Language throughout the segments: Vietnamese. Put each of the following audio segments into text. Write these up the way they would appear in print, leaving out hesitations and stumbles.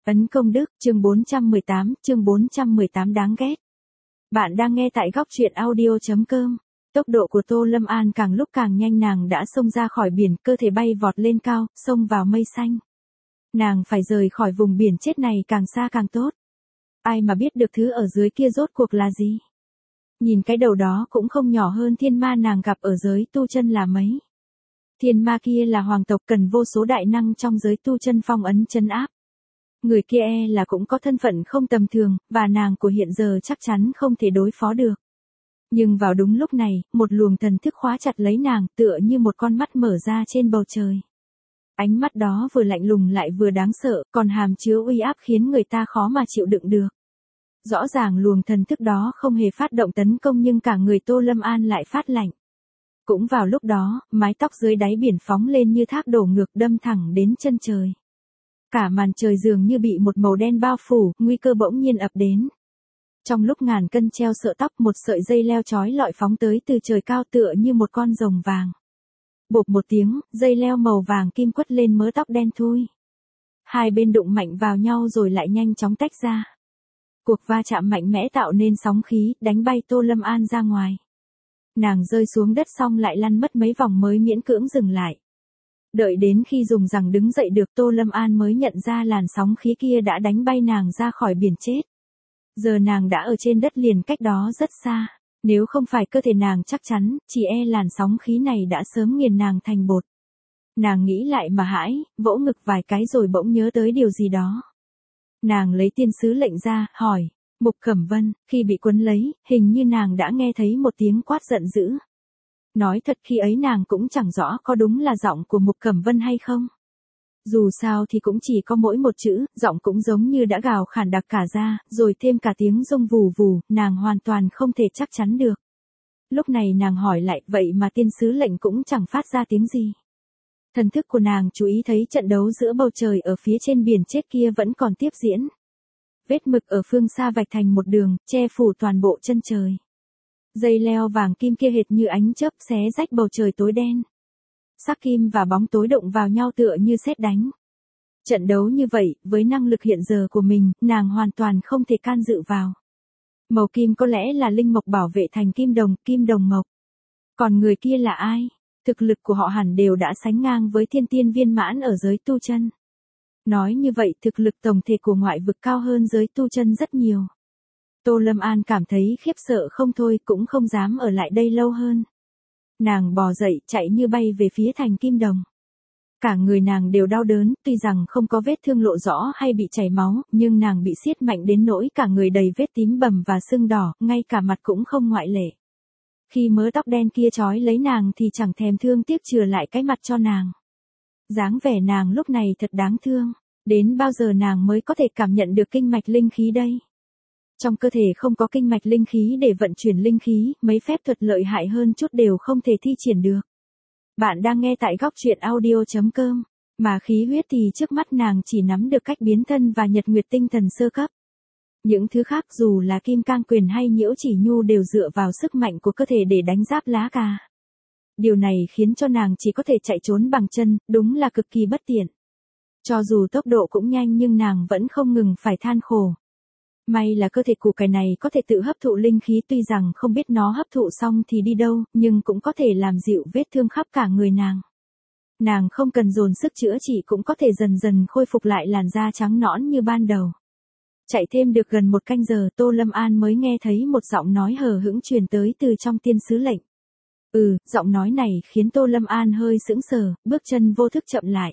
Ấn Công Đức, chương 418 đáng ghét. Bạn đang nghe tại góc truyện audio.com. Tốc độ của Tô Lâm An càng lúc càng nhanh, nàng đã xông ra khỏi biển, cơ thể bay vọt lên cao, xông vào mây xanh. Nàng phải rời khỏi vùng biển chết này càng xa càng tốt. Ai mà biết được thứ ở dưới kia rốt cuộc là gì? Nhìn cái đầu đó cũng không nhỏ hơn thiên ma nàng gặp ở giới tu chân là mấy. Thiên ma kia là hoàng tộc cần vô số đại năng trong giới tu chân phong ấn chân áp. Người kia là cũng có thân phận không tầm thường, và nàng của hiện giờ chắc chắn không thể đối phó được. Nhưng vào đúng lúc này, một luồng thần thức khóa chặt lấy nàng, tựa như một con mắt mở ra trên bầu trời. Ánh mắt đó vừa lạnh lùng lại vừa đáng sợ, còn hàm chứa uy áp khiến người ta khó mà chịu đựng được. Rõ ràng luồng thần thức đó không hề phát động tấn công, nhưng cả người Tô Lâm An lại phát lạnh. Cũng vào lúc đó, mái tóc dưới đáy biển phóng lên như thác đổ ngược, đâm thẳng đến chân trời. Cả màn trời dường như bị một màu đen bao phủ, nguy cơ bỗng nhiên ập đến. Trong lúc ngàn cân treo sợi tóc, một sợi dây leo chói lọi phóng tới từ trời cao tựa như một con rồng vàng. Bộp một tiếng, dây leo màu vàng kim quất lên mớ tóc đen thui. Hai bên đụng mạnh vào nhau rồi lại nhanh chóng tách ra. Cuộc va chạm mạnh mẽ tạo nên sóng khí, đánh bay Tô Lâm An ra ngoài. Nàng rơi xuống đất xong lại lăn mất mấy vòng mới miễn cưỡng dừng lại. Đợi đến khi dùng rằng đứng dậy được, Tô Lâm An mới nhận ra làn sóng khí kia đã đánh bay nàng ra khỏi biển chết. Giờ nàng đã ở trên đất liền cách đó rất xa. Nếu không phải cơ thể nàng chắc chắn, chỉ làn sóng khí này đã sớm nghiền nàng thành bột. Nàng nghĩ lại mà hãi, vỗ ngực vài cái rồi bỗng nhớ tới điều gì đó. Nàng lấy tiên sứ lệnh ra, hỏi, Mục Cẩm Vân, khi bị quấn lấy, hình như nàng đã nghe thấy một tiếng quát giận dữ. Nói thật khi ấy nàng cũng chẳng rõ có đúng là giọng của Mục Cẩm Vân hay không. Dù sao thì cũng chỉ có mỗi một chữ, giọng cũng giống như đã gào khản đặc cả ra, rồi thêm cả tiếng rung vù vù, nàng hoàn toàn không thể chắc chắn được. Lúc này nàng hỏi lại, vậy mà tiên sứ lệnh cũng chẳng phát ra tiếng gì. Thần thức của nàng chú ý thấy trận đấu giữa bầu trời ở phía trên biển chết kia vẫn còn tiếp diễn. Vết mực ở phương xa vạch thành một đường, che phủ toàn bộ chân trời. Dây leo vàng kim kia hệt như ánh chớp xé rách bầu trời tối đen. Sắc kim và bóng tối đụng vào nhau tựa như sét đánh. Trận đấu như vậy, với năng lực hiện giờ của mình, nàng hoàn toàn không thể can dự vào. Màu kim có lẽ là linh mộc bảo vệ thành kim đồng mộc. Còn người kia là ai? Thực lực của họ hẳn đều đã sánh ngang với thiên tiên viên mãn ở giới tu chân. Nói như vậy, thực lực tổng thể của ngoại vực cao hơn giới tu chân rất nhiều. Tô Lâm An cảm thấy khiếp sợ không thôi, cũng không dám ở lại đây lâu hơn. Nàng bò dậy, chạy như bay về phía thành kim đồng. Cả người nàng đều đau đớn, tuy rằng không có vết thương lộ rõ hay bị chảy máu, nhưng nàng bị siết mạnh đến nỗi cả người đầy vết tím bầm và sưng đỏ, ngay cả mặt cũng không ngoại lệ. Khi mớ tóc đen kia trói lấy nàng thì chẳng thèm thương tiếc chừa lại cái mặt cho nàng. Dáng vẻ nàng lúc này thật đáng thương, đến bao giờ nàng mới có thể cảm nhận được kinh mạch linh khí đây? Trong cơ thể không có kinh mạch linh khí để vận chuyển linh khí, mấy phép thuật lợi hại hơn chút đều không thể thi triển được. Bạn đang nghe tại góc truyện audio.com, mà khí huyết thì trước mắt nàng chỉ nắm được cách biến thân và nhật nguyệt tinh thần sơ cấp. Những thứ khác dù là kim cang quyền hay nhiễu chỉ nhu đều dựa vào sức mạnh của cơ thể để đánh giáp lá cà. Điều này khiến cho nàng chỉ có thể chạy trốn bằng chân, đúng là cực kỳ bất tiện. Cho dù tốc độ cũng nhanh nhưng nàng vẫn không ngừng phải than khổ. May là cơ thể củ cải này có thể tự hấp thụ linh khí, tuy rằng không biết nó hấp thụ xong thì đi đâu, nhưng cũng có thể làm dịu vết thương khắp cả người nàng. Nàng không cần dồn sức chữa trị cũng có thể dần dần khôi phục lại làn da trắng nõn như ban đầu. Chạy thêm được gần một canh giờ, Tô Lâm An mới nghe thấy một giọng nói hờ hững truyền tới từ trong tiên sứ lệnh. Giọng nói này khiến Tô Lâm An hơi sững sờ, bước chân vô thức chậm lại.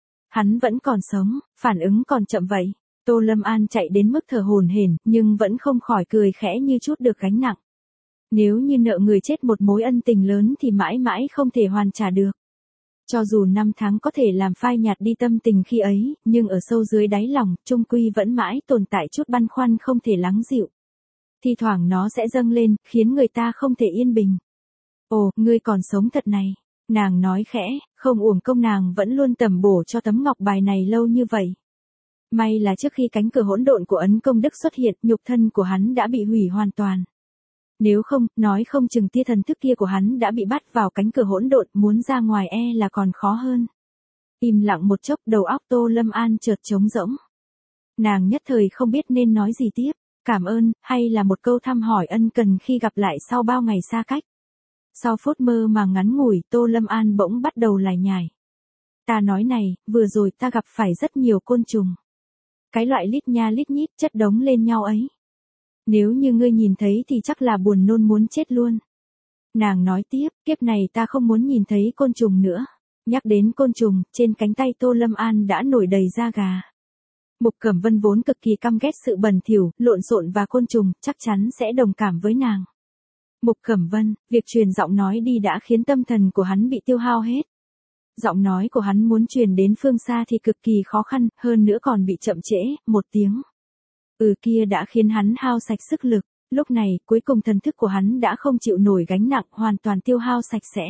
Hắn vẫn còn sống, phản ứng còn chậm vậy. Tô Lâm An chạy đến mức thở hổn hển, nhưng vẫn không khỏi cười khẽ như chút được gánh nặng. Nếu như nợ người chết một mối ân tình lớn thì mãi mãi không thể hoàn trả được. Cho dù năm tháng có thể làm phai nhạt đi tâm tình khi ấy, nhưng ở sâu dưới đáy lòng, chung quy vẫn mãi tồn tại chút băn khoăn không thể lắng dịu. Thi thoảng nó sẽ dâng lên, khiến người ta không thể yên bình. Ồ, ngươi còn sống thật này. Nàng nói khẽ, không uổng công nàng vẫn luôn tẩm bổ cho tấm ngọc bài này lâu như vậy. May là trước khi cánh cửa hỗn độn của Ấn Công Đức xuất hiện, nhục thân của hắn đã bị hủy hoàn toàn. Nếu không, nói không chừng tia thần thức kia của hắn đã bị bắt vào cánh cửa hỗn độn, muốn ra ngoài là còn khó hơn. Im lặng một chốc, đầu óc Tô Lâm An chợt trống rỗng. Nàng nhất thời không biết nên nói gì tiếp, cảm ơn, hay là một câu thăm hỏi ân cần khi gặp lại sau bao ngày xa cách. Sau phút mơ màng ngắn ngủi, Tô Lâm An bỗng bắt đầu lải nhải. Ta nói này, vừa rồi ta gặp phải rất nhiều côn trùng. Cái loại lít nha lít nhít chất đống lên nhau ấy. Nếu như ngươi nhìn thấy thì chắc là buồn nôn muốn chết luôn. Nàng nói tiếp, kiếp này ta không muốn nhìn thấy côn trùng nữa. Nhắc đến côn trùng, trên cánh tay Tô Lâm An đã nổi đầy da gà. Mục Cẩm Vân vốn cực kỳ căm ghét sự bẩn thỉu, lộn xộn và côn trùng, chắc chắn sẽ đồng cảm với nàng. Mục Cẩm Vân, việc truyền giọng nói đi đã khiến tâm thần của hắn bị tiêu hao hết. Giọng nói của hắn muốn truyền đến phương xa thì cực kỳ khó khăn, hơn nữa còn bị chậm trễ, một tiếng. Kia đã khiến hắn hao sạch sức lực, lúc này, cuối cùng thần thức của hắn đã không chịu nổi gánh nặng, hoàn toàn tiêu hao sạch sẽ.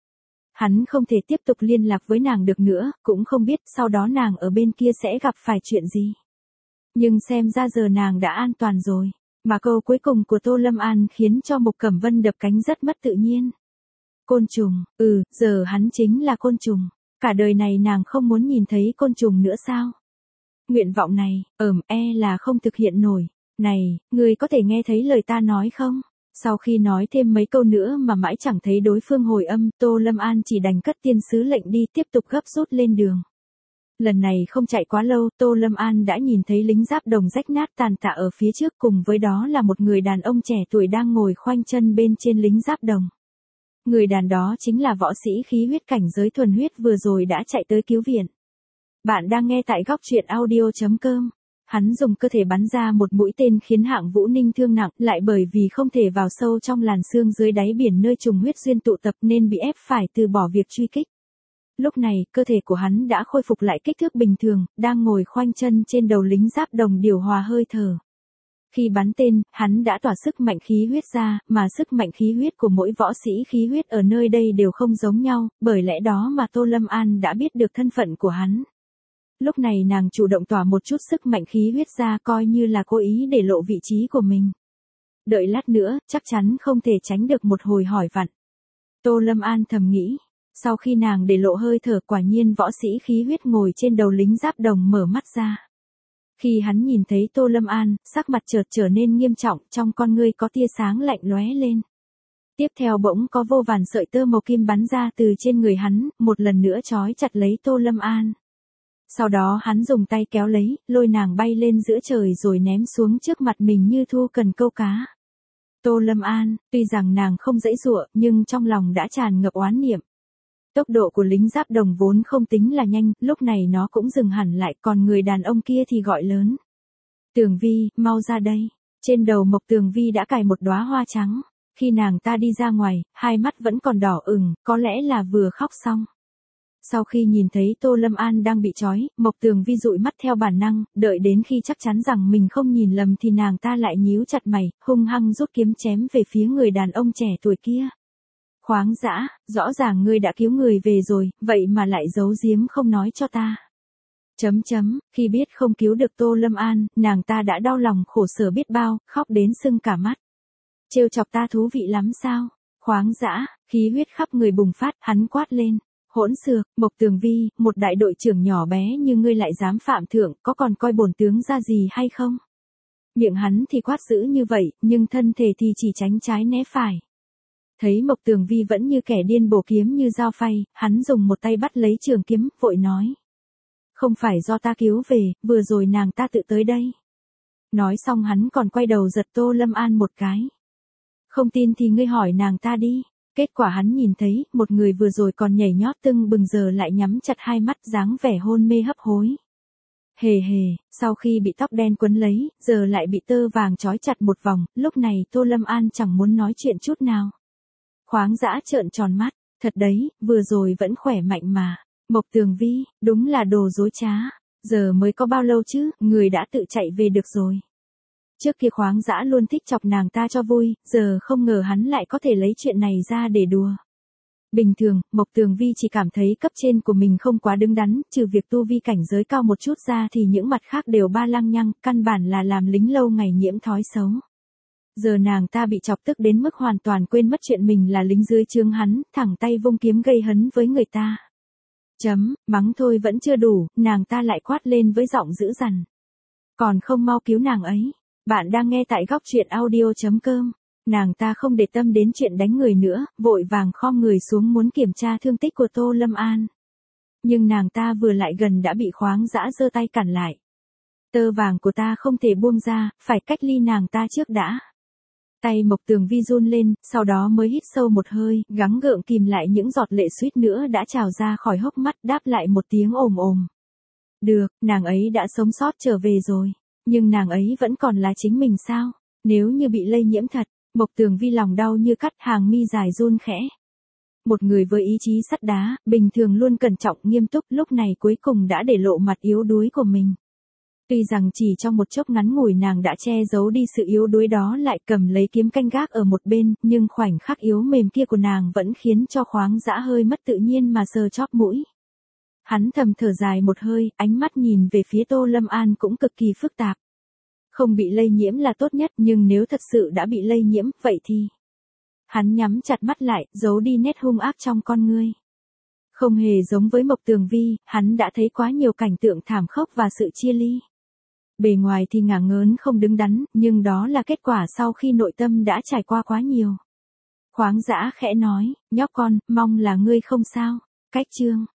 Hắn không thể tiếp tục liên lạc với nàng được nữa, cũng không biết sau đó nàng ở bên kia sẽ gặp phải chuyện gì. Nhưng xem ra giờ nàng đã an toàn rồi, mà câu cuối cùng của Tô Lâm An khiến cho Mục Cẩm Vân đập cánh rất mất tự nhiên. Côn trùng, giờ hắn chính là côn trùng, cả đời này nàng không muốn nhìn thấy côn trùng nữa sao? Nguyện vọng này, là không thực hiện nổi. Này, ngươi có thể nghe thấy lời ta nói không? Sau khi nói thêm mấy câu nữa mà mãi chẳng thấy đối phương hồi âm, Tô Lâm An chỉ đành cất tiên sứ lệnh đi tiếp tục gấp rút lên đường. Lần này không chạy quá lâu, Tô Lâm An đã nhìn thấy lính giáp đồng rách nát tàn tạ ở phía trước, cùng với đó là một người đàn ông trẻ tuổi đang ngồi khoanh chân bên trên lính giáp đồng. Người đàn đó chính là võ sĩ khí huyết cảnh giới thuần huyết vừa rồi đã chạy tới cứu viện. Bạn đang nghe tại góc truyện audio.com. Hắn dùng cơ thể bắn ra một mũi tên khiến Hạng Vũ Ninh thương nặng, lại bởi vì không thể vào sâu trong làn xương dưới đáy biển nơi trùng huyết duyên tụ tập nên bị ép phải từ bỏ việc truy kích. Lúc này, cơ thể của hắn đã khôi phục lại kích thước bình thường, đang ngồi khoanh chân trên đầu lính giáp đồng điều hòa hơi thở. Khi bắn tên, hắn đã tỏa sức mạnh khí huyết ra, mà sức mạnh khí huyết của mỗi võ sĩ khí huyết ở nơi đây đều không giống nhau, bởi lẽ đó mà Tô Lâm An đã biết được thân phận của hắn. Lúc này nàng chủ động tỏa một chút sức mạnh khí huyết ra coi như là cố ý để lộ vị trí của mình. Đợi lát nữa, chắc chắn không thể tránh được một hồi hỏi vặn. Tô Lâm An thầm nghĩ. Sau khi nàng để lộ hơi thở quả nhiên võ sĩ khí huyết ngồi trên đầu lính giáp đồng mở mắt ra. Khi hắn nhìn thấy Tô Lâm An, sắc mặt chợt trở nên nghiêm trọng, trong con ngươi có tia sáng lạnh lóe lên. Tiếp theo bỗng có vô vàn sợi tơ màu kim bắn ra từ trên người hắn, một lần nữa trói chặt lấy Tô Lâm An. Sau đó hắn dùng tay kéo lấy, lôi nàng bay lên giữa trời rồi ném xuống trước mặt mình như thu cần câu cá. Tô Lâm An, tuy rằng nàng không giãy giụa, nhưng trong lòng đã tràn ngập oán niệm. Tốc độ của lính giáp đồng vốn không tính là nhanh, lúc này nó cũng dừng hẳn lại, còn người đàn ông kia thì gọi lớn. Tường Vi, mau ra đây. Trên đầu Mộc Tường Vi đã cài một đóa hoa trắng. Khi nàng ta đi ra ngoài, hai mắt vẫn còn đỏ ửng, có lẽ là vừa khóc xong. Sau khi nhìn thấy Tô Lâm An đang bị trói, Mộc Tường Vi dụi mắt theo bản năng, đợi đến khi chắc chắn rằng mình không nhìn lầm thì nàng ta lại nhíu chặt mày, hung hăng rút kiếm chém về phía người đàn ông trẻ tuổi kia. Khoáng dã, rõ ràng ngươi đã cứu người về rồi, vậy mà lại giấu giếm không nói cho ta. Khi biết không cứu được Tô Lâm An, nàng ta đã đau lòng khổ sở biết bao, khóc đến sưng cả mắt. Trêu chọc ta thú vị lắm sao? Khoáng dã, khí huyết khắp người bùng phát, hắn quát lên. Hỗn xược, Mộc Tường Vi, một đại đội trưởng nhỏ bé như ngươi lại dám phạm thượng, có còn coi bổn tướng ra gì hay không? Miệng hắn thì quát dữ như vậy, nhưng thân thể thì chỉ tránh trái né phải. Thấy Mộc Tường Vi vẫn như kẻ điên bổ kiếm như dao phay, hắn dùng một tay bắt lấy trường kiếm, vội nói. Không phải do ta cứu về, vừa rồi nàng ta tự tới đây. Nói xong hắn còn quay đầu giật Tô Lâm An một cái. Không tin thì ngươi hỏi nàng ta đi. Kết quả hắn nhìn thấy, một người vừa rồi còn nhảy nhót tưng bừng giờ lại nhắm chặt hai mắt dáng vẻ hôn mê hấp hối. Hề hề, sau khi bị tóc đen quấn lấy, giờ lại bị tơ vàng trói chặt một vòng, lúc này Tô Lâm An chẳng muốn nói chuyện chút nào. Khoáng dã trợn tròn mắt, thật đấy, vừa rồi vẫn khỏe mạnh mà. Mộc Tường Vi, đúng là đồ dối trá. Giờ mới có bao lâu chứ, người đã tự chạy về được rồi. Trước kia khoáng dã luôn thích chọc nàng ta cho vui, giờ không ngờ hắn lại có thể lấy chuyện này ra để đùa. Bình thường, Mộc Tường Vi chỉ cảm thấy cấp trên của mình không quá đứng đắn, trừ việc tu vi cảnh giới cao một chút ra thì những mặt khác đều ba lăng nhăng, căn bản là làm lính lâu ngày nhiễm thói xấu. Giờ nàng ta bị chọc tức đến mức hoàn toàn quên mất chuyện mình là lính dưới trướng hắn, thẳng tay vung kiếm gây hấn với người ta. Mắng thôi vẫn chưa đủ, nàng ta lại quát lên với giọng dữ dằn. Còn không mau cứu nàng ấy. Bạn đang nghe tại góc truyện audio.com. Nàng ta không để tâm đến chuyện đánh người nữa, vội vàng khom người xuống muốn kiểm tra thương tích của Tô Lâm An. Nhưng nàng ta vừa lại gần đã bị Khoáng Dã giơ tay cản lại. Tơ vàng của ta không thể buông ra, phải cách ly nàng ta trước đã. Tay Mộc Tường Vi run lên, sau đó mới hít sâu một hơi, gắng gượng kìm lại những giọt lệ suýt nữa đã trào ra khỏi hốc mắt, đáp lại một tiếng ồm ồm. Được, nàng ấy đã sống sót trở về rồi. Nhưng nàng ấy vẫn còn là chính mình sao? Nếu như bị lây nhiễm thật, Mộc Tường Vi lòng đau như cắt, hàng mi dài run khẽ. Một người với ý chí sắt đá, bình thường luôn cẩn trọng nghiêm túc, lúc này cuối cùng đã để lộ mặt yếu đuối của mình. Tuy rằng chỉ trong một chốc ngắn ngủi nàng đã che giấu đi sự yếu đuối đó, lại cầm lấy kiếm canh gác ở một bên, nhưng khoảnh khắc yếu mềm kia của nàng vẫn khiến cho Khoáng Dã hơi mất tự nhiên mà sờ chóp mũi. Hắn thầm thở dài một hơi, ánh mắt nhìn về phía Tô Lâm An cũng cực kỳ phức tạp. Không bị lây nhiễm là tốt nhất, nhưng nếu thật sự đã bị lây nhiễm, vậy thì... Hắn nhắm chặt mắt lại, giấu đi nét hung ác trong con ngươi. Không hề giống với Mộc Tường Vi, hắn đã thấy quá nhiều cảnh tượng thảm khốc và sự chia ly. Bề ngoài thì ngả ngớn không đứng đắn, nhưng đó là kết quả sau khi nội tâm đã trải qua quá nhiều. Khoáng Dã khẽ nói, nhóc con, mong là ngươi không sao. Cách chương